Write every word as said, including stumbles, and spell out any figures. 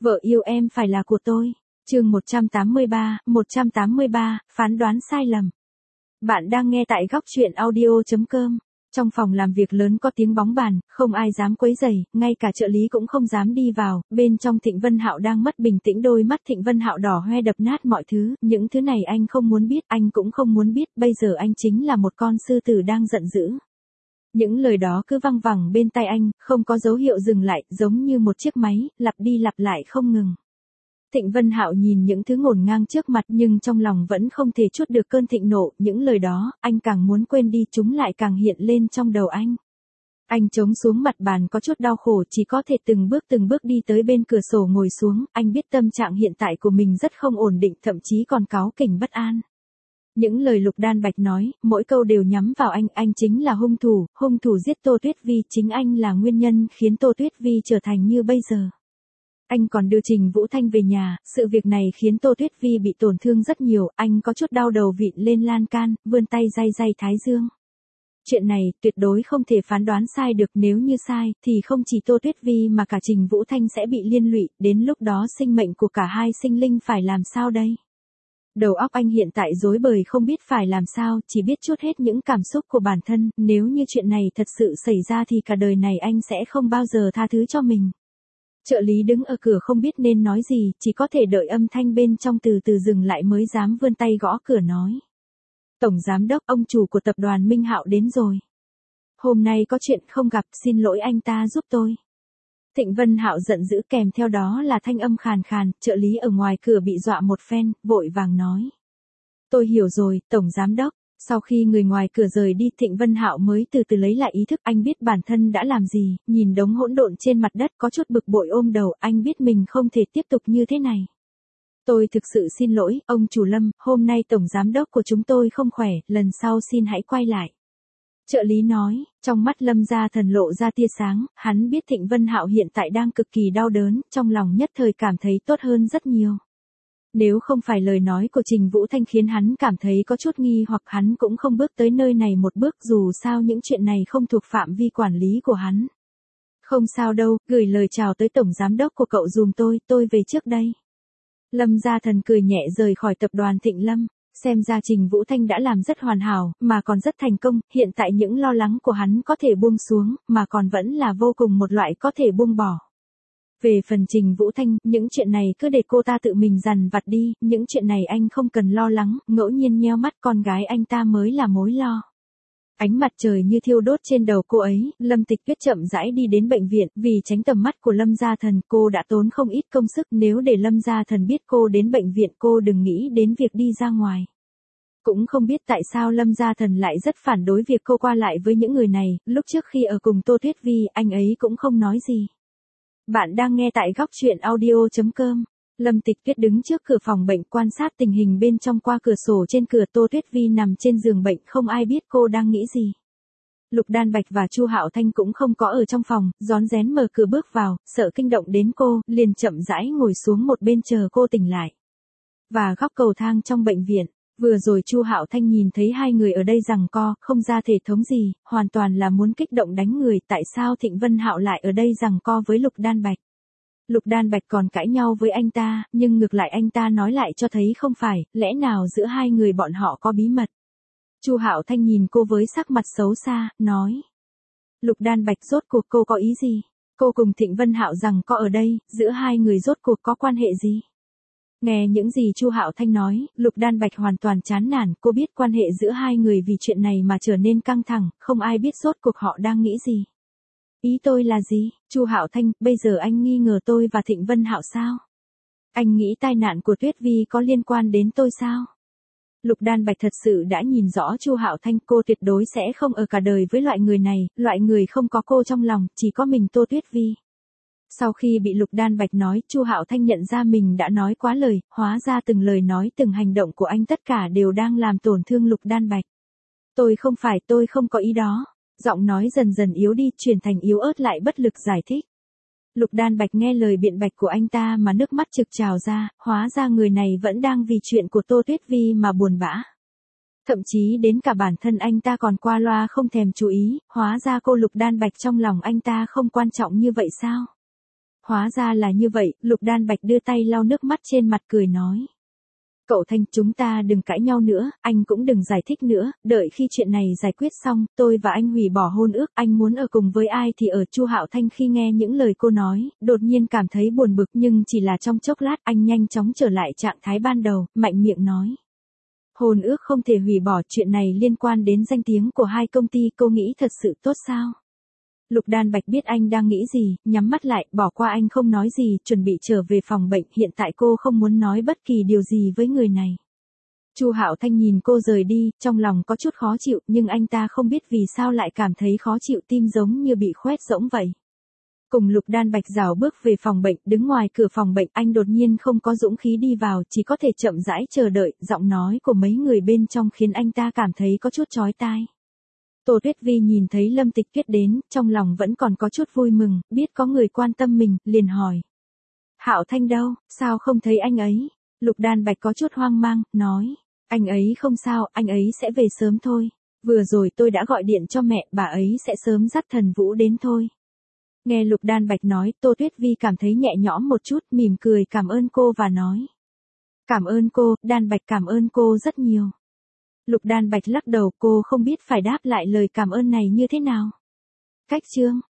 Vợ yêu em phải là của tôi. Chương một trăm tám mươi ba, một trăm tám mươi ba, phán đoán sai lầm. Bạn đang nghe tại góc truyện audio chấm com. Trong phòng làm việc lớn có tiếng bóng bàn, không ai dám quấy rầy, ngay cả trợ lý cũng không dám đi vào, bên trong Thịnh Vân Hạo đang mất bình tĩnh, đôi mắt Thịnh Vân Hạo đỏ hoe đập nát mọi thứ, những thứ này anh không muốn biết, anh cũng không muốn biết, bây giờ anh chính là một con sư tử đang giận dữ. Những lời đó cứ văng vẳng bên tai anh, không có dấu hiệu dừng lại, giống như một chiếc máy, lặp đi lặp lại không ngừng. Thịnh Vân Hạo nhìn những thứ ngổn ngang trước mặt nhưng trong lòng vẫn không thể trút được cơn thịnh nộ, những lời đó, anh càng muốn quên đi chúng lại càng hiện lên trong đầu anh. Anh chống xuống mặt bàn có chút đau khổ, chỉ có thể từng bước từng bước đi tới bên cửa sổ ngồi xuống, anh biết tâm trạng hiện tại của mình rất không ổn định, thậm chí còn cáu kỉnh bất an. Những lời Lục Đan Bạch nói, mỗi câu đều nhắm vào anh, anh chính là hung thủ, hung thủ giết Tô Tuyết Vi, chính anh là nguyên nhân khiến Tô Tuyết Vi trở thành như bây giờ. Anh còn đưa Trình Vũ Thanh về nhà, sự việc này khiến Tô Tuyết Vi bị tổn thương rất nhiều, anh có chút đau đầu vịn lên lan can, vươn tay day day thái dương. Chuyện này, tuyệt đối không thể phán đoán sai được, nếu như sai, thì không chỉ Tô Tuyết Vi mà cả Trình Vũ Thanh sẽ bị liên lụy, đến lúc đó sinh mệnh của cả hai sinh linh phải làm sao đây? Đầu óc anh hiện tại rối bời không biết phải làm sao, chỉ biết trút hết những cảm xúc của bản thân, nếu như chuyện này thật sự xảy ra thì cả đời này anh sẽ không bao giờ tha thứ cho mình. Trợ lý đứng ở cửa không biết nên nói gì, chỉ có thể đợi âm thanh bên trong từ từ dừng lại mới dám vươn tay gõ cửa nói. Tổng giám đốc, ông chủ của tập đoàn Minh Hạo đến rồi. Hôm nay có chuyện không gặp, xin lỗi anh ta giúp tôi. Thịnh Vân Hạo giận dữ, kèm theo đó là thanh âm khàn khàn, trợ lý ở ngoài cửa bị dọa một phen, vội vàng nói. Tôi hiểu rồi, Tổng giám đốc. Sau khi người ngoài cửa rời đi, Thịnh Vân Hạo mới từ từ lấy lại ý thức, anh biết bản thân đã làm gì, nhìn đống hỗn độn trên mặt đất có chút bực bội ôm đầu, anh biết mình không thể tiếp tục như thế này. Tôi thực sự xin lỗi, ông chủ Lâm, hôm nay tổng giám đốc của chúng tôi không khỏe, lần sau xin hãy quay lại. Trợ lý nói, trong mắt Lâm Gia Thần lộ ra tia sáng, hắn biết Thịnh Vân Hạo hiện tại đang cực kỳ đau đớn, trong lòng nhất thời cảm thấy tốt hơn rất nhiều. Nếu không phải lời nói của Trình Vũ Thanh khiến hắn cảm thấy có chút nghi hoặc, hắn cũng không bước tới nơi này một bước, dù sao những chuyện này không thuộc phạm vi quản lý của hắn. Không sao đâu, gửi lời chào tới tổng giám đốc của cậu dùm tôi, tôi về trước đây. Lâm Gia Thần cười nhẹ rời khỏi tập đoàn Thịnh Lâm, xem ra Trình Vũ Thanh đã làm rất hoàn hảo, mà còn rất thành công, hiện tại những lo lắng của hắn có thể buông xuống, mà còn vẫn là vô cùng một loại có thể buông bỏ. Về phần Trình Vũ Thanh, những chuyện này cứ để cô ta tự mình dằn vặt đi, những chuyện này anh không cần lo lắng, ngẫu nhiên nheo mắt con gái anh ta mới là mối lo. Ánh mặt trời như thiêu đốt trên đầu cô ấy, Lâm Tịch Tuyết chậm rãi đi đến bệnh viện, vì tránh tầm mắt của Lâm Gia Thần, cô đã tốn không ít công sức, nếu để Lâm Gia Thần biết cô đến bệnh viện cô đừng nghĩ đến việc đi ra ngoài. Cũng không biết tại sao Lâm Gia Thần lại rất phản đối việc cô qua lại với những người này, lúc trước khi ở cùng Tô Tuyết Vi, anh ấy cũng không nói gì. Bạn đang nghe tại góc truyện audio chấm com. Lâm Tịch Tuyết đứng trước cửa phòng bệnh quan sát tình hình bên trong qua cửa sổ, trên cửa Tô Tuyết Vi nằm trên giường bệnh, không ai biết cô đang nghĩ gì. Lục Đan Bạch và Chu Hạo Thanh cũng không có ở trong phòng, rón rén mở cửa bước vào, sợ kinh động đến cô, liền chậm rãi ngồi xuống một bên chờ cô tỉnh lại. Và góc cầu thang trong bệnh viện, vừa rồi Chu Hạo Thanh nhìn thấy hai người ở đây giằng co, không ra thể thống gì, hoàn toàn là muốn kích động đánh người, tại sao Thịnh Vân Hạo lại ở đây giằng co với Lục Đan Bạch? Lục Đan Bạch còn cãi nhau với anh ta, nhưng ngược lại anh ta nói lại cho thấy không phải, lẽ nào giữa hai người bọn họ có bí mật? Chu Hạo Thanh nhìn cô với sắc mặt xấu xa, nói. Lục Đan Bạch, rốt cuộc cô có ý gì? Cô cùng Thịnh Vân Hạo giằng co ở đây, giữa hai người rốt cuộc có quan hệ gì? Nghe những gì Chu Hạo Thanh nói, Lục Đan Bạch hoàn toàn chán nản, cô biết quan hệ giữa hai người vì chuyện này mà trở nên căng thẳng, không ai biết rốt cuộc họ đang nghĩ gì. Ý tôi là gì? Chu Hạo Thanh, bây giờ anh nghi ngờ tôi và Thịnh Vân Hạo sao? Anh nghĩ tai nạn của Tuyết Vi có liên quan đến tôi sao? Lục Đan Bạch thật sự đã nhìn rõ Chu Hạo Thanh, cô tuyệt đối sẽ không ở cả đời với loại người này, loại người không có cô trong lòng, chỉ có mình Tô Tuyết Vi. Sau khi bị Lục Đan Bạch nói, Chu Hạo Thanh nhận ra mình đã nói quá lời, hóa ra từng lời nói từng hành động của anh tất cả đều đang làm tổn thương Lục Đan Bạch. Tôi không phải, tôi không có ý đó. Giọng nói dần dần yếu đi, chuyển thành yếu ớt lại bất lực giải thích. Lục Đan Bạch nghe lời biện bạch của anh ta mà nước mắt trực trào ra, hóa ra người này vẫn đang vì chuyện của Tô Tuyết Vi mà buồn bã. Thậm chí đến cả bản thân anh ta còn qua loa không thèm chú ý, hóa ra cô Lục Đan Bạch trong lòng anh ta không quan trọng như vậy sao? Hóa ra là như vậy, Lục Đan Bạch đưa tay lau nước mắt trên mặt cười nói. Cậu Thanh, chúng ta đừng cãi nhau nữa, anh cũng đừng giải thích nữa, đợi khi chuyện này giải quyết xong, tôi và anh hủy bỏ hôn ước, anh muốn ở cùng với ai thì ở. Chu Hạo Thanh khi nghe những lời cô nói, đột nhiên cảm thấy buồn bực nhưng chỉ là trong chốc lát anh nhanh chóng trở lại trạng thái ban đầu, mạnh miệng nói. Hôn ước không thể hủy bỏ, chuyện này liên quan đến danh tiếng của hai công ty, cô nghĩ thật sự tốt sao? Lục Đan Bạch biết anh đang nghĩ gì, nhắm mắt lại, bỏ qua anh không nói gì, chuẩn bị trở về phòng bệnh, hiện tại cô không muốn nói bất kỳ điều gì với người này. Chu Hạo Thanh nhìn cô rời đi, trong lòng có chút khó chịu, nhưng anh ta không biết vì sao lại cảm thấy khó chịu, tim giống như bị khoét rỗng vậy. Cùng Lục Đan Bạch rảo bước về phòng bệnh, đứng ngoài cửa phòng bệnh, anh đột nhiên không có dũng khí đi vào, chỉ có thể chậm rãi chờ đợi, giọng nói của mấy người bên trong khiến anh ta cảm thấy có chút chói tai. Tô Tuyết Vi nhìn thấy Lâm Tịch Tuyết đến, trong lòng vẫn còn có chút vui mừng, biết có người quan tâm mình, liền hỏi. Hạo Thanh đâu, sao không thấy anh ấy? Lục Đan Bạch có chút hoang mang, nói. Anh ấy không sao, anh ấy sẽ về sớm thôi. Vừa rồi tôi đã gọi điện cho mẹ, bà ấy sẽ sớm dắt Thần Vũ đến thôi. Nghe Lục Đan Bạch nói, Tô Tuyết Vi cảm thấy nhẹ nhõm một chút, mỉm cười cảm ơn cô và nói. Cảm ơn cô, Đan Bạch cảm ơn cô rất nhiều. Lục Đan Bạch lắc đầu, cô không biết phải đáp lại lời cảm ơn này như thế nào. Cách chương